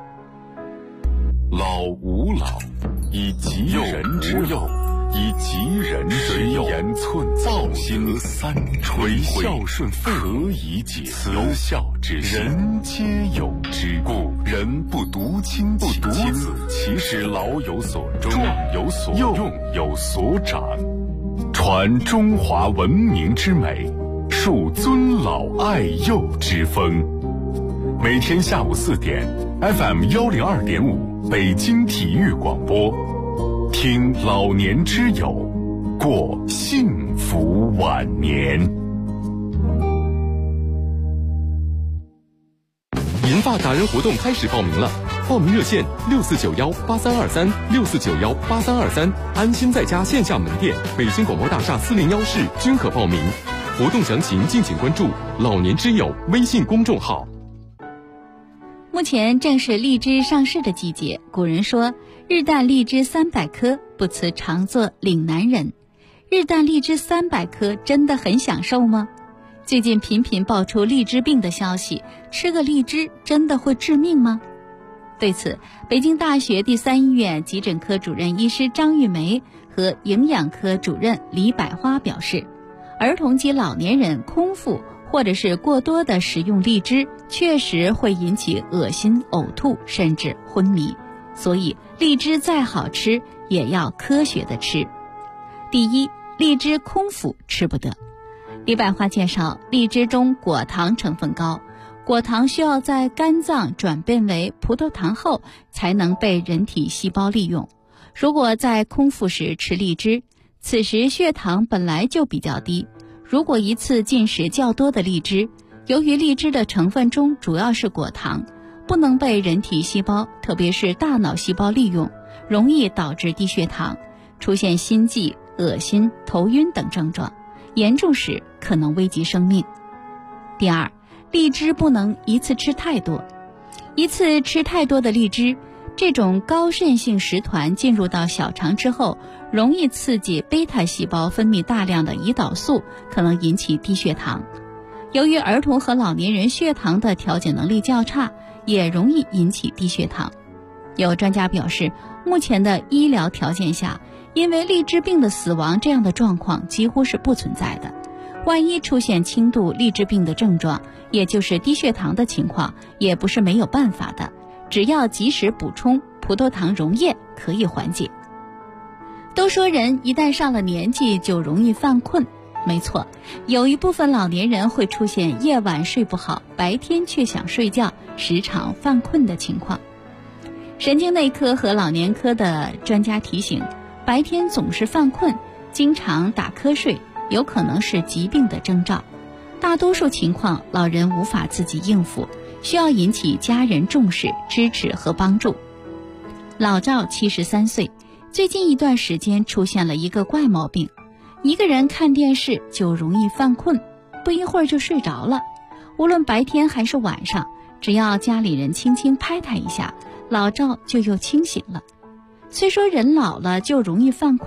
老吾老，以及人之幼，以及人之幼，言寸造心三垂，孝顺父何以解慈孝之心，人皆有之。故人不独亲其子，其实老有所终，壮有所用，有所长。传中华文明之美，树尊老爱幼之风。每天下午4点 ，FM 102.5，北京体育广播，听老年之友，过幸福晚年。 银发达人活动开始报名了，报名热线64918323，64918323，安心在家线下门店、北京广播大厦401室均可报名。活动详情敬请关注老年之友微信公众号。 目前正是荔枝上市的季节，古人说日啖荔枝300颗，不辞长作岭南人。日啖荔枝300颗真的很享受吗？最近频频爆出荔枝病的消息，吃个荔枝真的会致命吗？对此，北京大学第3医院急诊科主任医师张玉梅和营养科主任李百花表示，儿童及老年人空腹或者是过多的食用荔枝，确实会引起恶心、呕吐，甚至昏迷。所以荔枝再好吃，也要科学的吃。第一，荔枝空腹吃不得。李百花介绍，荔枝中果糖成分高，果糖需要在肝脏转变为葡萄糖后才能被人体细胞利用。如果在空腹时吃荔枝，此时血糖本来就比较低，如果一次进食较多的荔枝，由于荔枝的成分中主要是果糖，不能被人体细胞，特别是大脑细胞利用，容易导致低血糖，出现心悸、恶心、头晕等症状，严重时可能危及生命。第二，荔枝不能一次吃太多。一次吃太多的荔枝，这种高渗性食团进入到小肠之后，容易刺激贝塔细胞分泌大量的胰岛素，可能引起低血糖。由于儿童和老年人血糖的调节能力较差，也容易引起低血糖。有专家表示，目前的医疗条件下，因为荔枝病的死亡这样的状况几乎是不存在的。万一出现轻度荔枝病的症状，也就是低血糖的情况，也不是没有办法的，只要及时补充葡萄糖溶液可以缓解。都说人一旦上了年纪就容易犯困，没错，有一部分老年人会出现夜晚睡不好，白天却想睡觉，时常犯困的情况。神经内科和老年科的专家提醒，白天总是犯困，经常打瞌睡，有可能是疾病的征兆。大多数情况，老人无法自己应付，需要引起家人重视、支持和帮助。老赵73岁，最近一段时间出现了一个怪毛病，一个人看电视就容易犯困，不一会儿就睡着了。无论白天还是晚上，只要家里人轻轻拍他一下，老赵就又清醒了。虽说人老了就容易犯困，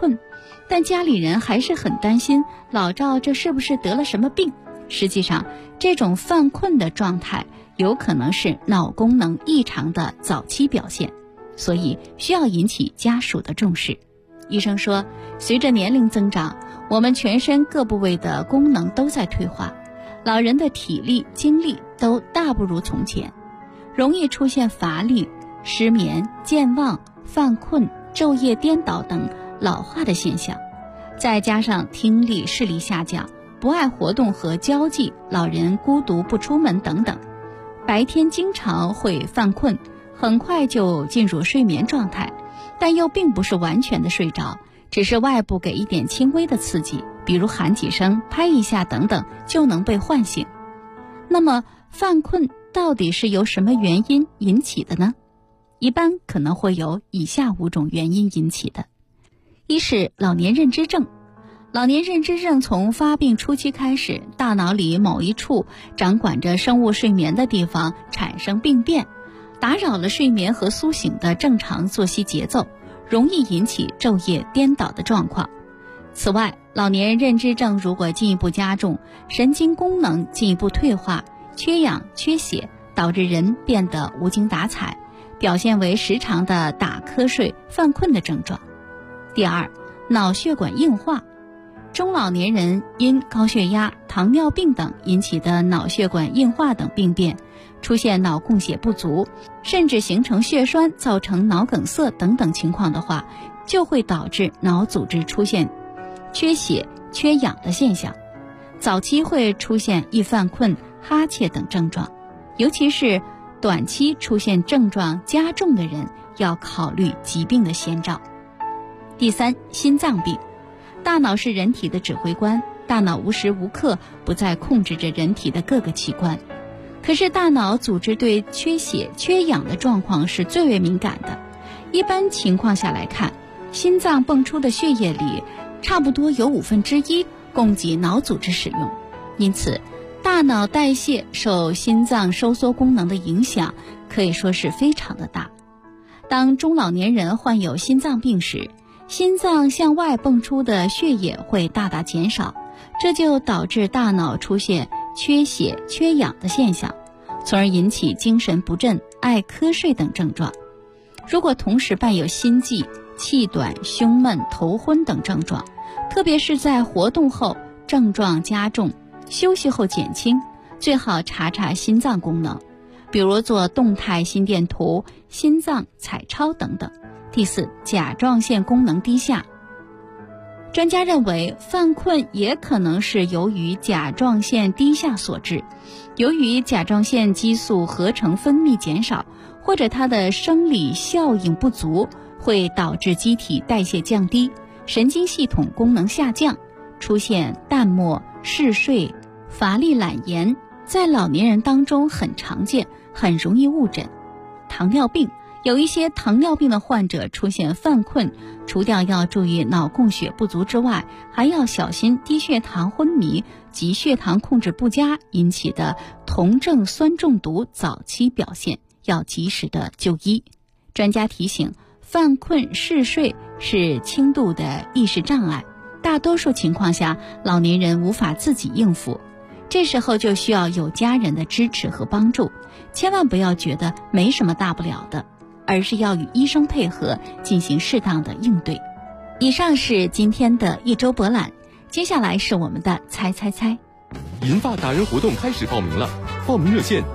但家里人还是很担心老赵这是不是得了什么病。实际上，这种犯困的状态有可能是脑功能异常的早期表现，所以需要引起家属的重视。医生说，随着年龄增长，我们全身各部位的功能都在退化，老人的体力、精力都大不如从前，容易出现乏力、失眠、健忘、犯困、昼夜颠倒等老化的现象。再加上听力、视力下降，不爱活动和交际，老人孤独不出门等等，白天经常会犯困，很快就进入睡眠状态，但又并不是完全的睡着，只是外部给一点轻微的刺激，比如喊几声、拍一下等等，就能被唤醒。那么犯困到底是由什么原因引起的呢？一般可能会有以下5种原因引起的。一是老年认知症。老年认知症从发病初期开始，大脑里某一处掌管着生物睡眠的地方产生病变，打扰了睡眠和苏醒的正常作息节奏，容易引起昼夜颠倒的状况。此外，老年认知症如果进一步加重，神经功能进一步退化，缺氧缺血，导致人变得无精打采，表现为时常的打瞌睡、犯困的症状。第二，脑血管硬化。中老年人因高血压、糖尿病等引起的脑血管硬化等病变，出现脑供血不足，甚至形成血栓，造成脑梗塞等等情况的话，就会导致脑组织出现缺血、缺氧的现象。早期会出现易犯困、哈欠等症状，尤其是短期出现症状加重的人，要考虑疾病的先兆。第三，心脏病。大脑是人体的指挥官，大脑无时无刻不在控制着人体的各个器官。可是大脑组织对缺血、缺氧的状况是最为敏感的。一般情况下来看，心脏泵出的血液里差不多有1/5供给脑组织使用，因此大脑代谢受心脏收缩功能的影响可以说是非常的大。当中老年人患有心脏病时，心脏向外泵出的血液会大大减少，这就导致大脑出现缺血、缺氧的现象，从而引起精神不振、爱瞌睡等症状。如果同时伴有心悸、气短、胸闷、头昏等症状，特别是在活动后症状加重，休息后减轻，最好查查心脏功能，比如做动态心电图、心脏彩超等等。第四，甲状腺功能低下。专家认为，犯困也可能是由于甲状腺低下所致。由于甲状腺激素合成分泌减少，或者它的生理效应不足，会导致机体代谢降低，神经系统功能下降，出现淡漠、嗜睡、乏力、懒言，在老年人当中很常见，很容易误诊。糖尿病。有一些糖尿病的患者出现犯困，除掉要注意脑供血不足之外，还要小心低血糖、昏迷及血糖控制不佳引起的酮症酸中毒早期表现，要及时的就医。专家提醒，犯困、嗜睡是轻度的意识障碍，大多数情况下老年人无法自己应付，这时候就需要有家人的支持和帮助，千万不要觉得没什么大不了的，而是要与医生配合进行适当的应对。以上是今天的一周博览，接下来是我们的猜猜猜。 银发达人活动开始报名了，报名热线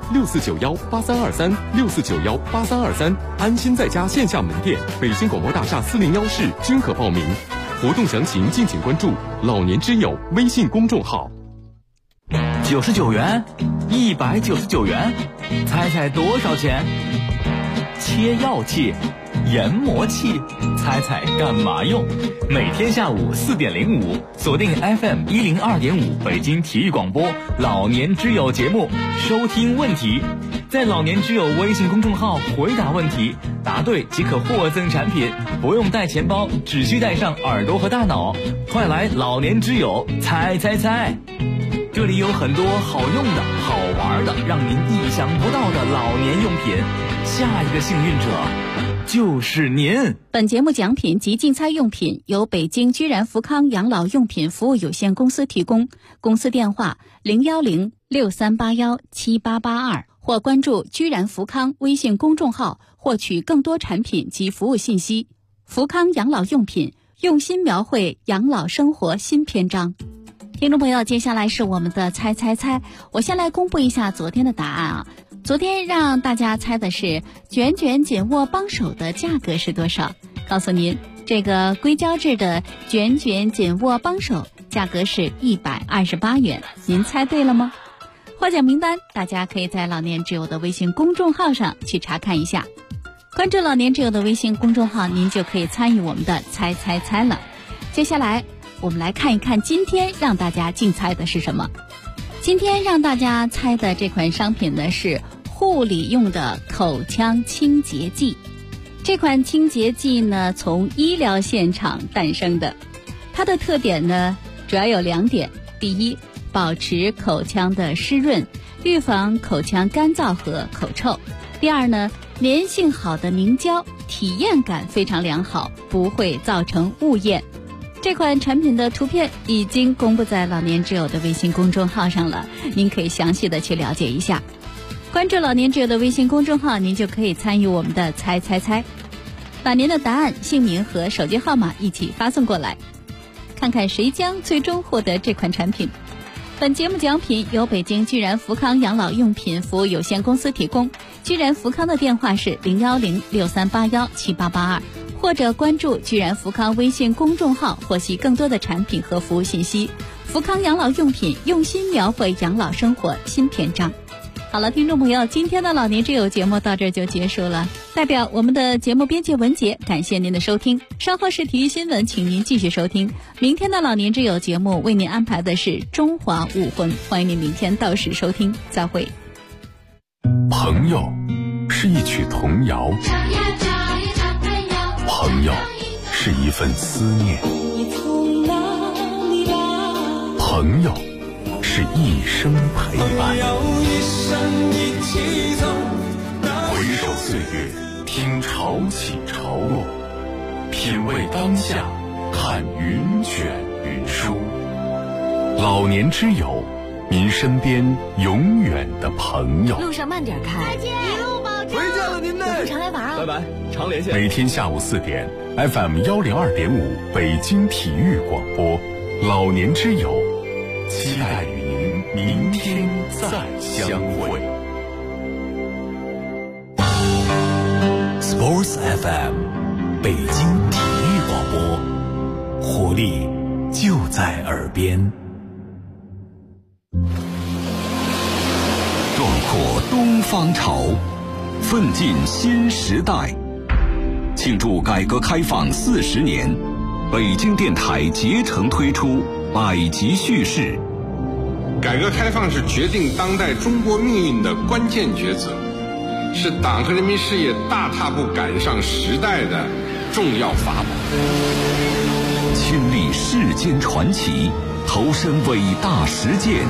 64918323，64918323，安心在家线下门店，北京广播大厦401室均可报名。活动详情敬请关注老年之友微信公众号。 99元，199元，猜猜多少钱？切药器、研磨器，猜猜干嘛用？每天下午4点05，锁定 FM 102.5北京体育广播老年之友节目，收听问题，在老年之友微信公众号回答问题，答对即可获赠产品，不用带钱包，只需带上耳朵和大脑。快来老年之友猜猜猜！这里有很多好用的、好玩的，让您意想不到的老年用品。下一个幸运者就是您。 本节目奖品及竞猜用品由北京居然福康养老用品服务有限公司提供，公司电话01063817882，或关注居然福康微信公众号获取更多产品及服务信息。福康养老用品，用心描绘养老生活新篇章。听众朋友，接下来是我们的猜猜猜，我先来公布一下昨天的答案啊。昨天让大家猜的是卷卷紧握帮手的价格是多少？告诉您，这个硅胶制的卷卷紧握帮手价格是128元，您猜对了吗？获奖名单大家可以在老年之友的微信公众号上去查看一下，关注老年之友的微信公众号，您就可以参与我们的猜猜猜了。接下来我们来看一看今天让大家竞猜的是什么。今天让大家猜的这款商品呢是护理用的口腔清洁剂。这款清洁剂呢从医疗现场诞生的，它的特点呢主要有2点。第一，保持口腔的湿润，预防口腔干燥和口臭。第二呢，粘性好的凝胶，体验感非常良好，不会造成误咽。这款产品的图片已经公布在老年之友的微信公众号上了，您可以详细的去了解一下。关注老年之友的微信公众号，您就可以参与我们的猜猜猜，把您的答案、姓名和手机号码一起发送过来，看看谁将最终获得这款产品。本节目奖品由北京居然福康养老用品服务有限公司提供，居然福康的电话是01063817882，或者关注居然福康微信公众号获悉更多的产品和服务信息。福康养老用品，用心描绘养老生活新篇章。好了，听众朋友，今天的老年之友节目到这儿就结束了。代表我们的节目编辑文杰，感谢您的收听。稍后是体育新闻，请您继续收听。明天的老年之友节目为您安排的是中华武魂，欢迎您明天到时收听，再会。 朋友是一曲童谣，朋友是一份思念，朋友是一生陪伴。回首岁月，听潮起潮落，品味当下，看云卷云舒。老年之友，您身边永远的朋友。 路上慢点开， 再见，一路保重。 回见了您嘞， 有空常来玩啊。 拜拜，常连线。 每天下午4点 ，FM 102.5北京体育广播，老年之友，期待与您明天再相会。 Sports FM， 北京体育广播，活力就在耳边。 壮阔东方潮，奋进新时代。庆祝改革开放40年，北京电台竭诚推出百集叙事。 改革开放是决定当代中国命运的关键抉择，是党和人民事业大踏步赶上时代的重要法宝。 亲历世间传奇，投身伟大实践，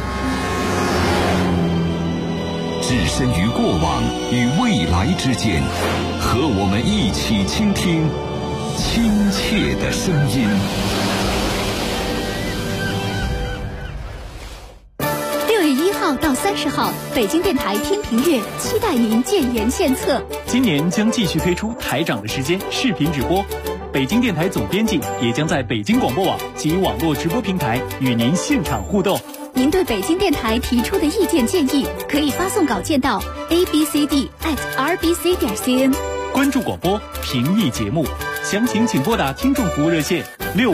置身于过往与未来之间，和我们一起倾听亲切的声音。 到30号，北京电台听评月期待您建言献策。 今年将继续推出台长的时间视频直播，北京电台总编辑也将在北京广播网及网络直播平台与您现场互动。 您对北京电台提出的意见建议，可以发送稿件到 abcd@rbc.cn。 关注广播，评议节目，详情请拨打听众服务热线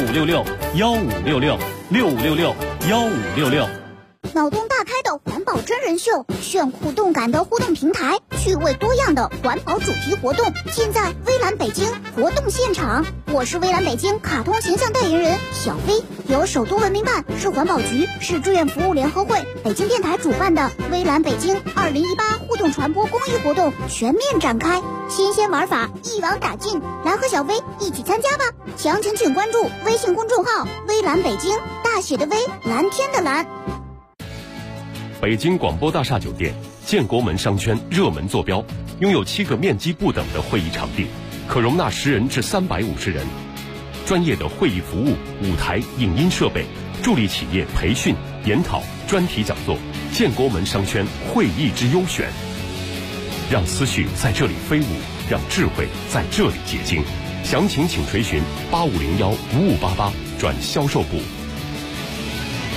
6566-1566，6566-1566。 脑洞大开的环保真人秀，炫酷动感的互动平台，趣味多样的环保主题活动，尽在微蓝北京活动现场。我是微蓝北京卡通形象代言人小飞，由首都文明办、市环保局、市志愿服务联合会、北京电台主办的微蓝北京2018互动传播公益活动全面展开，新鲜玩法一网打尽，来和小飞一起参加吧！详情请关注微信公众号微蓝北京，大写的微，蓝天的蓝。 北京广播大厦酒店，建国门商圈热门坐标，拥有7个面积不等的会议场地， 可容纳10人至350人。专业的会议服务、舞台、影音设备，助力企业培训、研讨、专题讲座，建国门商圈会议之优选。让思绪在这里飞舞，让智慧在这里结晶。详情请垂询8501-5588转销售部。